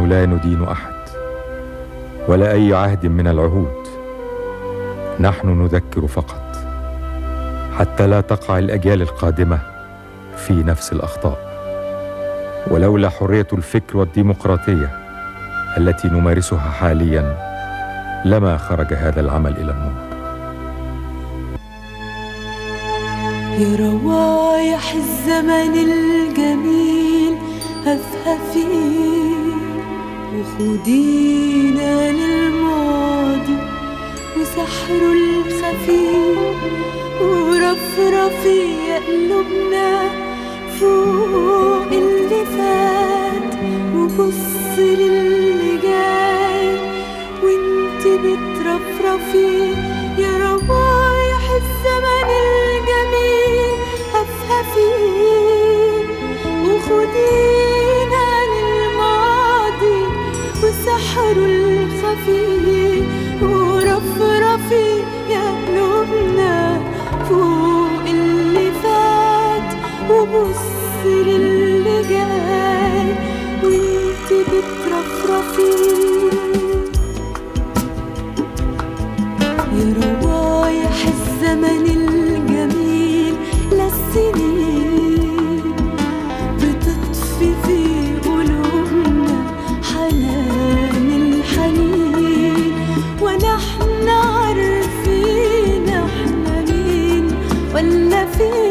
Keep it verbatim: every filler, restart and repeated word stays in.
نحن لا ندين أحد ولا أي عهد من العهود، نحن نذكر فقط حتى لا تقع الأجيال القادمة في نفس الأخطاء. ولولا حرية الفكر والديمقراطية التي نمارسها حاليا لما خرج هذا العمل إلى النور. يا روايح الزمن الجميل هفهفي وخدينا للماضي وسحره الخفي، ورفرفي يا قلوبنا فوق اللي فات وبصي للي جاي وانت بترفرفي. يا روايح الزمن الجميل هفهفي وخدينا للماضي وسحره الخفي، ورفرفي يا قلوبنا فوق اللي فات وبصي للي جاي وانت بترفرفي. يا روايح الزمن الجميل للسنين بتطفي في قلوبنا حنان الحنين، ونحن عارفين احنا مين ولا فين.